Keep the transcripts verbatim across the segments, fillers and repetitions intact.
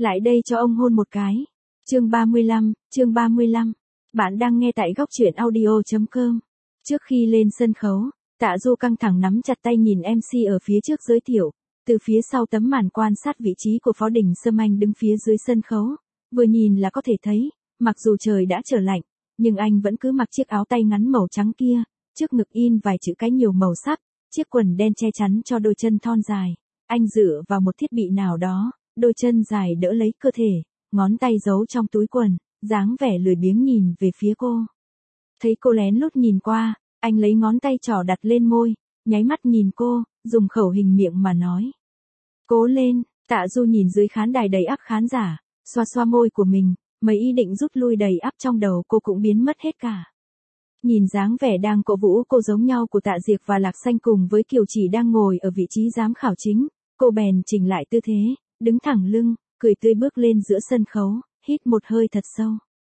Lại đây cho ông hôn một cái. Chương ba mươi lăm, chương ba mươi lăm. Bạn đang nghe tại góc truyện audio chấm com. Trước khi lên sân khấu, Tạ Du căng thẳng nắm chặt tay nhìn em xê ở phía trước giới thiệu, từ phía sau tấm màn quan sát vị trí của Phó Đình Sâm anh đứng phía dưới sân khấu, vừa nhìn là có thể thấy, mặc dù trời đã trở lạnh, nhưng anh vẫn cứ mặc chiếc áo tay ngắn màu trắng kia, trước ngực in vài chữ cái nhiều màu sắc, chiếc quần đen che chắn cho đôi chân thon dài, anh dựa vào một thiết bị nào đó, đôi chân dài đỡ lấy cơ thể, ngón tay giấu trong túi quần, dáng vẻ lười biếng nhìn về phía cô. Thấy cô lén lút nhìn qua, anh lấy ngón tay trỏ đặt lên môi, nháy mắt nhìn cô, dùng khẩu hình miệng mà nói. Cố lên. Tạ Du nhìn dưới khán đài đầy ắp khán giả, xoa xoa môi của mình, mấy ý định rút lui đầy ắp trong đầu cô cũng biến mất hết cả. Nhìn dáng vẻ đang cổ vũ cô giống nhau của Tạ Diệc và Lạc Xanh cùng với Kiều Chỉ đang ngồi ở vị trí giám khảo chính, cô bèn chỉnh lại tư thế, đứng thẳng lưng, cười tươi bước lên giữa sân khấu, hít một hơi thật sâu.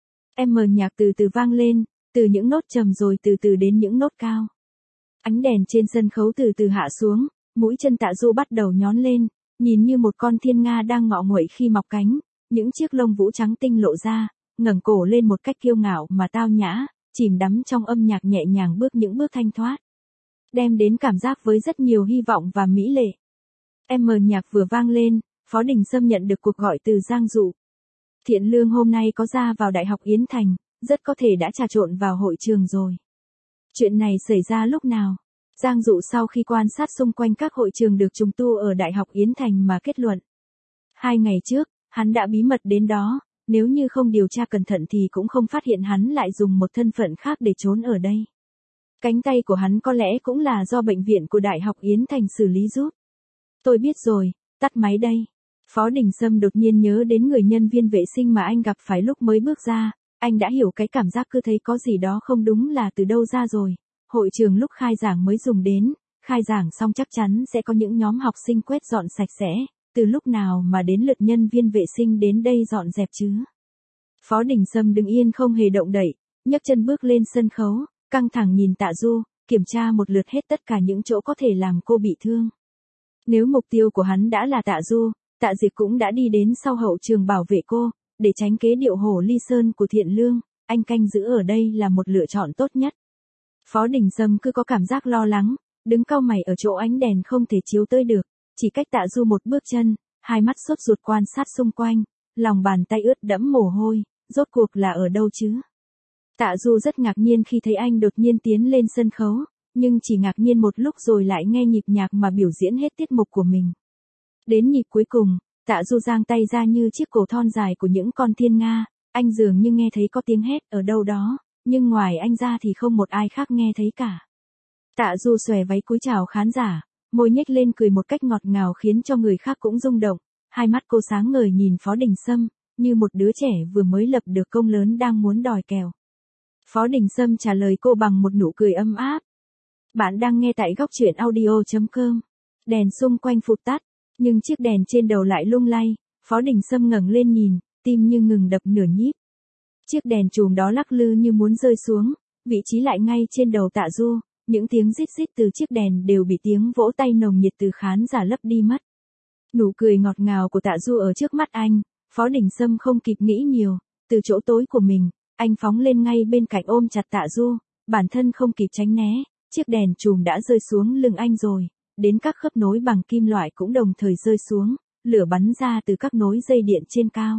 Em mờ nhạc từ từ vang lên, từ những nốt trầm rồi từ từ đến những nốt cao. Ánh đèn trên sân khấu từ từ hạ xuống, mũi chân Tạ Du bắt đầu nhón lên, nhìn như một con thiên nga đang ngọ nguậy khi mọc cánh, những chiếc lông vũ trắng tinh lộ ra, ngẩng cổ lên một cách kiêu ngạo mà tao nhã, chìm đắm trong âm nhạc nhẹ nhàng bước những bước thanh thoát, đem đến cảm giác với rất nhiều hy vọng và mỹ lệ. Em mờ nhạc vừa vang lên, Phó Đình Sâm nhận được cuộc gọi từ Giang Dụ. Thiện Lương hôm nay có ra vào Đại học Yến Thành, rất có thể đã trà trộn vào hội trường rồi. Chuyện này xảy ra lúc nào? Giang Dụ sau khi quan sát xung quanh các hội trường được trùng tu ở Đại học Yến Thành mà kết luận. Hai ngày trước, hắn đã bí mật đến đó, nếu như không điều tra cẩn thận thì cũng không phát hiện hắn lại dùng một thân phận khác để trốn ở đây. Cánh tay của hắn có lẽ cũng là do bệnh viện của Đại học Yến Thành xử lý giúp. Tôi biết rồi, tắt máy đây. Phó Đình Sâm đột nhiên nhớ đến người nhân viên vệ sinh mà anh gặp phải lúc mới bước ra, anh đã hiểu cái cảm giác cứ thấy có gì đó không đúng là từ đâu ra rồi. Hội trường lúc khai giảng mới dùng đến, khai giảng xong chắc chắn sẽ có những nhóm học sinh quét dọn sạch sẽ, từ lúc nào mà đến lượt nhân viên vệ sinh đến đây dọn dẹp chứ. Phó Đình Sâm đứng yên không hề động đậy, nhấc chân bước lên sân khấu, căng thẳng nhìn Tạ Du, kiểm tra một lượt hết tất cả những chỗ có thể làm cô bị thương. Nếu mục tiêu của hắn đã là Tạ Du, Tạ Diệc cũng đã đi đến sau hậu trường bảo vệ cô, để tránh kế điệu hổ ly sơn của Thiện Lương, anh canh giữ ở đây là một lựa chọn tốt nhất. Phó Đình Sâm cứ có cảm giác lo lắng, đứng cau mày ở chỗ ánh đèn không thể chiếu tới được, chỉ cách Tạ Du một bước chân, hai mắt sốt ruột quan sát xung quanh, lòng bàn tay ướt đẫm mồ hôi, rốt cuộc là ở đâu chứ? Tạ Du rất ngạc nhiên khi thấy anh đột nhiên tiến lên sân khấu, nhưng chỉ ngạc nhiên một lúc rồi lại nghe nhịp nhạc mà biểu diễn hết tiết mục của mình. Đến nhịp cuối cùng, Tạ Du giang tay ra như chiếc cổ thon dài của những con thiên nga, anh dường như nghe thấy có tiếng hét ở đâu đó, nhưng ngoài anh ra thì không một ai khác nghe thấy cả. Tạ Du xòe váy cúi chào khán giả, môi nhếch lên cười một cách ngọt ngào khiến cho người khác cũng rung động, hai mắt cô sáng ngời nhìn Phó Đình Sâm, như một đứa trẻ vừa mới lập được công lớn đang muốn đòi kèo. Phó Đình Sâm trả lời cô bằng một nụ cười ấm áp. Bạn đang nghe tại góc truyện audio chấm com. Đèn xung quanh phụt tắt, nhưng chiếc đèn trên đầu lại lung lay, Phó Đình Sâm ngẩng lên nhìn, tim như ngừng đập nửa nhíp. Chiếc đèn chùm đó lắc lư như muốn rơi xuống, vị trí lại ngay trên đầu Tạ Du, những tiếng rít rít từ chiếc đèn đều bị tiếng vỗ tay nồng nhiệt từ khán giả lấp đi mất. Nụ cười ngọt ngào của Tạ Du ở trước mắt anh, Phó Đình Sâm không kịp nghĩ nhiều, từ chỗ tối của mình, anh phóng lên ngay bên cạnh ôm chặt Tạ Du, bản thân không kịp tránh né, chiếc đèn chùm đã rơi xuống lưng anh rồi, đến các khớp nối bằng kim loại cũng đồng thời rơi xuống, lửa bắn ra từ các nối dây điện trên cao.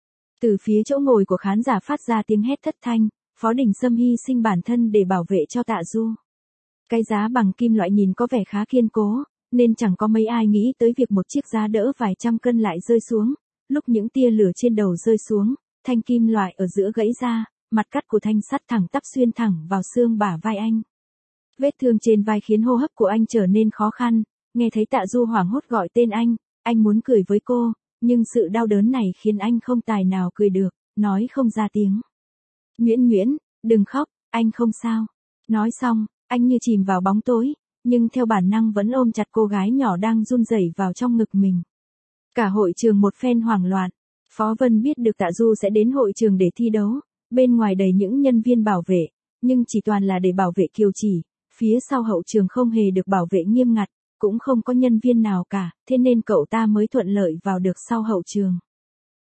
Từ phía chỗ ngồi của khán giả phát ra tiếng hét thất thanh, Phó Đình Sâm hy sinh bản thân để bảo vệ cho Tạ Du. Cái giá bằng kim loại nhìn có vẻ khá kiên cố, nên chẳng có mấy ai nghĩ tới việc một chiếc giá đỡ vài trăm cân lại rơi xuống, lúc những tia lửa trên đầu rơi xuống, thanh kim loại ở giữa gãy ra, mặt cắt của thanh sắt thẳng tắp xuyên thẳng vào xương bả vai anh. Vết thương trên vai khiến hô hấp của anh trở nên khó khăn, nghe thấy Tạ Du hoảng hốt gọi tên anh, anh muốn cười với cô, nhưng sự đau đớn này khiến anh không tài nào cười được, nói không ra tiếng. Nguyễn Nguyễn, đừng khóc, anh không sao. Nói xong, anh như chìm vào bóng tối, nhưng theo bản năng vẫn ôm chặt cô gái nhỏ đang run rẩy vào trong ngực mình. Cả hội trường một phen hoảng loạn, Phó Vân biết được Tạ Du sẽ đến hội trường để thi đấu, bên ngoài đầy những nhân viên bảo vệ, nhưng chỉ toàn là để bảo vệ Kiều Chỉ, phía sau hậu trường không hề được bảo vệ nghiêm ngặt, cũng không có nhân viên nào cả, thế nên cậu ta mới thuận lợi vào được sau hậu trường.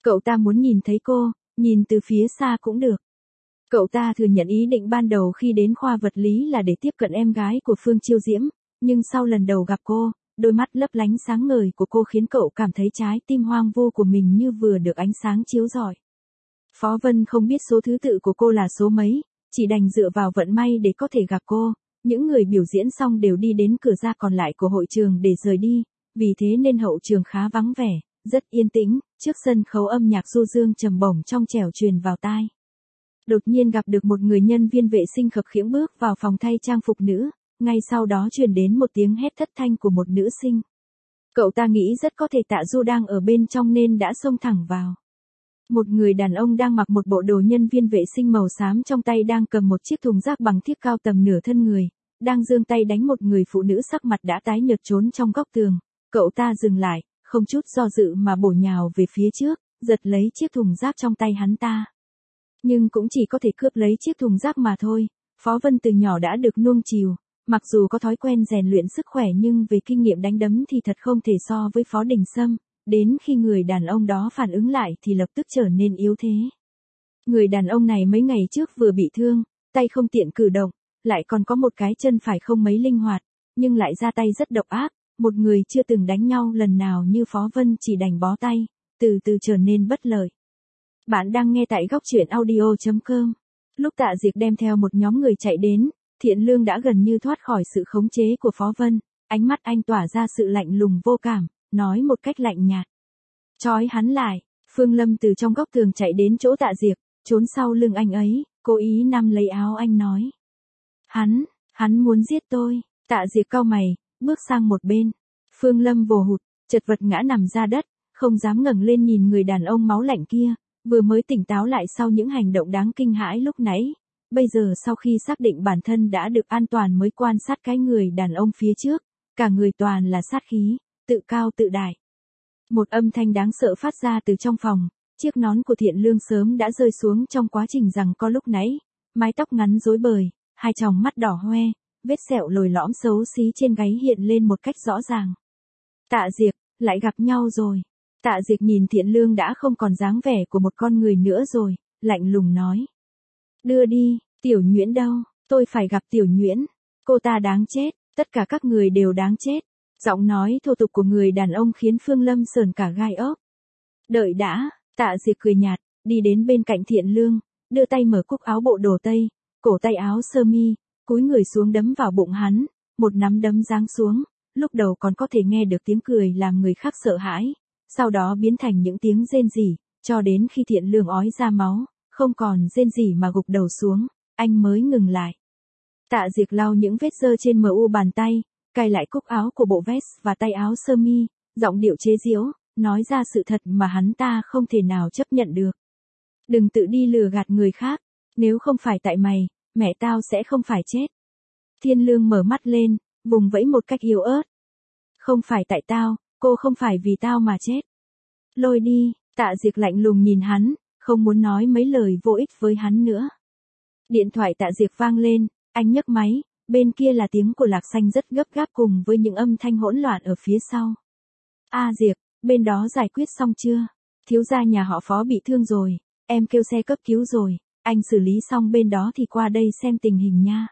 Cậu ta muốn nhìn thấy cô, nhìn từ phía xa cũng được. Cậu ta thừa nhận ý định ban đầu khi đến khoa vật lý là để tiếp cận em gái của Phương Chiêu Diễm, nhưng sau lần đầu gặp cô, đôi mắt lấp lánh sáng ngời của cô khiến cậu cảm thấy trái tim hoang vu của mình như vừa được ánh sáng chiếu rọi. Phó Vân không biết số thứ tự của cô là số mấy, chỉ đành dựa vào vận may để có thể gặp cô. Những người biểu diễn xong đều đi đến cửa ra còn lại của hội trường để rời đi, vì thế nên hậu trường khá vắng vẻ, rất yên tĩnh, trước sân khấu âm nhạc du dương trầm bổng trong trẻo truyền vào tai. Đột nhiên gặp được một người nhân viên vệ sinh khập khiễng bước vào phòng thay trang phục nữ, ngay sau đó truyền đến một tiếng hét thất thanh của một nữ sinh. Cậu ta nghĩ rất có thể Tạ Du đang ở bên trong nên đã xông thẳng vào. Một người đàn ông đang mặc một bộ đồ nhân viên vệ sinh màu xám trong tay đang cầm một chiếc thùng rác bằng thiếc cao tầm nửa thân người, đang giương tay đánh một người phụ nữ sắc mặt đã tái nhợt trốn trong góc tường. Cậu ta dừng lại, không chút do dự mà bổ nhào về phía trước, giật lấy chiếc thùng rác trong tay hắn ta. Nhưng cũng chỉ có thể cướp lấy chiếc thùng rác mà thôi. Phó Vân từ nhỏ đã được nuông chiều, mặc dù có thói quen rèn luyện sức khỏe nhưng về kinh nghiệm đánh đấm thì thật không thể so với Phó Đình Sâm. Đến khi người đàn ông đó phản ứng lại thì lập tức trở nên yếu thế. Người đàn ông này mấy ngày trước vừa bị thương, tay không tiện cử động, lại còn có một cái chân phải không mấy linh hoạt, nhưng lại ra tay rất độc ác. Một người chưa từng đánh nhau lần nào như Phó Vân chỉ đành bó tay, từ từ trở nên bất lợi. Bạn đang nghe tại góc truyện audio chấm com. Lúc Tạ Diệc đem theo một nhóm người chạy đến, Thiện Lương đã gần như thoát khỏi sự khống chế của Phó Vân, ánh mắt anh tỏa ra sự lạnh lùng vô cảm, nói một cách lạnh nhạt. Trói hắn lại. Phương Lâm từ trong góc tường chạy đến chỗ Tạ Diệc, trốn sau lưng anh ấy, cố ý nắm lấy áo anh nói. Hắn, hắn muốn giết tôi. Tạ Diệc cau mày, bước sang một bên. Phương Lâm vồ hụt, chật vật ngã nằm ra đất, không dám ngẩng lên nhìn người đàn ông máu lạnh kia, vừa mới tỉnh táo lại sau những hành động đáng kinh hãi lúc nãy. Bây giờ sau khi xác định bản thân đã được an toàn mới quan sát cái người đàn ông phía trước, cả người toàn là sát khí, tự cao tự đại. Một âm thanh đáng sợ phát ra từ trong phòng, chiếc nón của Thiện Lương sớm đã rơi xuống trong quá trình rằng co lúc nãy, mái tóc ngắn rối bời, hai tròng mắt đỏ hoe, vết sẹo lồi lõm xấu xí trên gáy hiện lên một cách rõ ràng. Tạ Diệc, lại gặp nhau rồi. Tạ Diệc nhìn Thiện Lương đã không còn dáng vẻ của một con người nữa rồi, lạnh lùng nói. Đưa đi, Tiểu Nhuyễn đâu, tôi phải gặp Tiểu Nhuyễn, cô ta đáng chết, tất cả các người đều đáng chết. Giọng nói thô tục của người đàn ông khiến Phương Lâm sờn cả gai ốc. Đợi đã, Tạ Diệc cười nhạt, đi đến bên cạnh Thiện Lương, đưa tay mở cúc áo bộ đồ tây, cổ tay áo sơ mi, cúi người xuống đấm vào bụng hắn, một nắm đấm giáng xuống, lúc đầu còn có thể nghe được tiếng cười làm người khác sợ hãi, sau đó biến thành những tiếng rên rỉ, cho đến khi Thiện Lương ói ra máu, không còn rên rỉ mà gục đầu xuống, anh mới ngừng lại. Tạ Diệc lau những vết dơ trên mờ u bàn tay, cài lại cúc áo của bộ vest và tay áo sơ mi, giọng điệu chế giễu, nói ra sự thật mà hắn ta không thể nào chấp nhận được. Đừng tự đi lừa gạt người khác, nếu không phải tại mày, mẹ tao sẽ không phải chết. Thiên Lương mở mắt lên, vùng vẫy một cách yếu ớt. Không phải tại tao, cô không phải vì tao mà chết. Lôi đi, Tạ Diệc lạnh lùng nhìn hắn, không muốn nói mấy lời vô ích với hắn nữa. Điện thoại Tạ Diệc vang lên, anh nhấc máy, bên kia là tiếng của Lạc Xanh rất gấp gáp cùng với những âm thanh hỗn loạn ở phía sau. A Diệc, bên đó giải quyết xong chưa? Thiếu gia nhà họ Phó bị thương rồi, em kêu xe cấp cứu rồi, anh xử lý xong bên đó thì qua đây xem tình hình nha.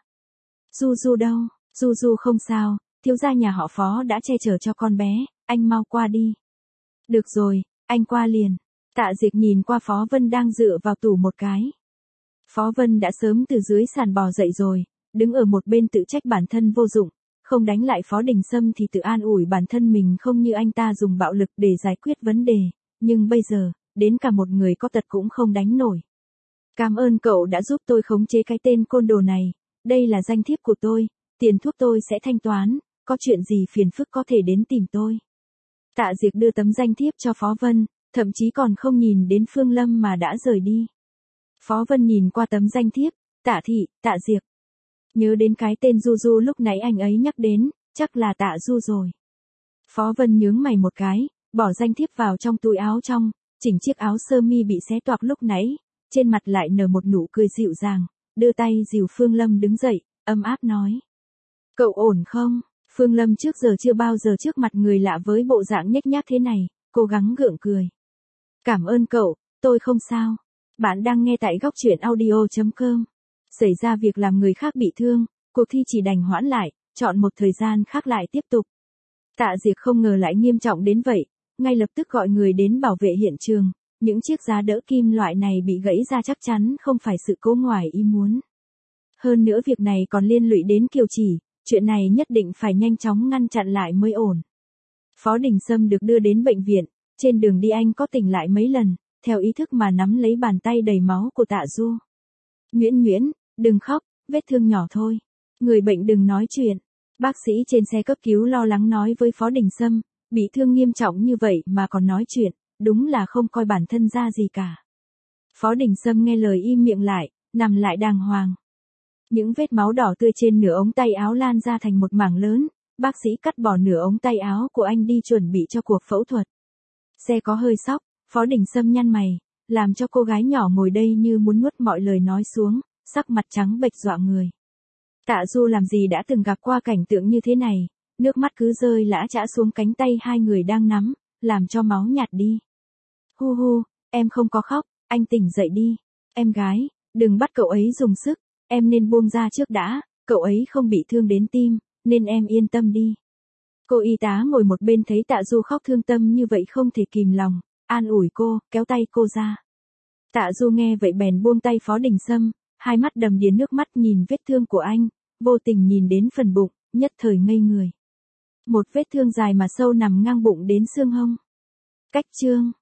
Du Du đâu? Du Du không sao, thiếu gia nhà họ Phó đã che chở cho con bé, anh mau qua đi. Được rồi, anh qua liền. Tạ Diệc nhìn qua Phó Vân đang dựa vào tủ một cái. Phó Vân đã sớm từ dưới sàn bò dậy rồi, đứng ở một bên tự trách bản thân vô dụng, không đánh lại Phó Đình Sâm thì tự an ủi bản thân mình không như anh ta dùng bạo lực để giải quyết vấn đề, nhưng bây giờ, đến cả một người có tật cũng không đánh nổi. Cảm ơn cậu đã giúp tôi khống chế cái tên côn đồ này, đây là danh thiếp của tôi, tiền thuốc tôi sẽ thanh toán, có chuyện gì phiền phức có thể đến tìm tôi. Tạ Diệc đưa tấm danh thiếp cho Phó Vân, thậm chí còn không nhìn đến Phương Lâm mà đã rời đi. Phó Vân nhìn qua tấm danh thiếp, Tạ Thị, Tạ Diệc. Nhớ đến cái tên Du Du lúc nãy anh ấy nhắc đến, chắc là Tạ Du rồi. Phó Vân nhướng mày một cái, bỏ danh thiếp vào trong túi áo trong, chỉnh chiếc áo sơ mi bị xé toạc lúc nãy, trên mặt lại nở một nụ cười dịu dàng, đưa tay dìu Phương Lâm đứng dậy, ấm áp nói. Cậu ổn không? Phương Lâm trước giờ chưa bao giờ trước mặt người lạ với bộ dạng nhếch nhác thế này, cố gắng gượng cười. Cảm ơn cậu, tôi không sao. Bạn đang nghe tại góc truyện audio chấm com. Xảy ra việc làm người khác bị thương, cuộc thi chỉ đành hoãn lại, chọn một thời gian khác lại tiếp tục. Tạ Diệc không ngờ lại nghiêm trọng đến vậy, ngay lập tức gọi người đến bảo vệ hiện trường. Những chiếc giá đỡ kim loại này bị gãy ra chắc chắn không phải sự cố ngoài ý muốn. Hơn nữa việc này còn liên lụy đến Kiều Chỉ, chuyện này nhất định phải nhanh chóng ngăn chặn lại mới ổn. Phó Đình Sâm được đưa đến bệnh viện, trên đường đi anh có tỉnh lại mấy lần, theo ý thức mà nắm lấy bàn tay đầy máu của Tạ Du. Nguyễn Nguyễn, đừng khóc, vết thương nhỏ thôi. Người bệnh đừng nói chuyện. Bác sĩ trên xe cấp cứu lo lắng nói với Phó Đình Sâm, bị thương nghiêm trọng như vậy mà còn nói chuyện, đúng là không coi bản thân ra gì cả. Phó Đình Sâm nghe lời im miệng lại, nằm lại đàng hoàng. Những vết máu đỏ tươi trên nửa ống tay áo lan ra thành một mảng lớn, bác sĩ cắt bỏ nửa ống tay áo của anh đi chuẩn bị cho cuộc phẫu thuật. Xe có hơi sóc, Phó Đình Sâm nhăn mày, làm cho cô gái nhỏ ngồi đây như muốn nuốt mọi lời nói xuống, sắc mặt trắng bệch dọa người. Tạ Du làm gì đã từng gặp qua cảnh tượng như thế này, nước mắt cứ rơi lã chã xuống cánh tay hai người đang nắm, làm cho máu nhạt đi. Hu hu, em không có khóc, anh tỉnh dậy đi. Em gái, đừng bắt cậu ấy dùng sức, em nên buông ra trước đã, cậu ấy không bị thương đến tim, nên em yên tâm đi. Cô y tá ngồi một bên thấy Tạ Du khóc thương tâm như vậy không thể kìm lòng, an ủi cô, kéo tay cô ra. Tạ Du nghe vậy bèn buông tay Phó Đình Sâm, hai mắt đầm đìa nước mắt nhìn vết thương của anh, vô tình nhìn đến phần bụng, nhất thời ngây người. Một vết thương dài mà sâu nằm ngang bụng đến xương hông. Cách chương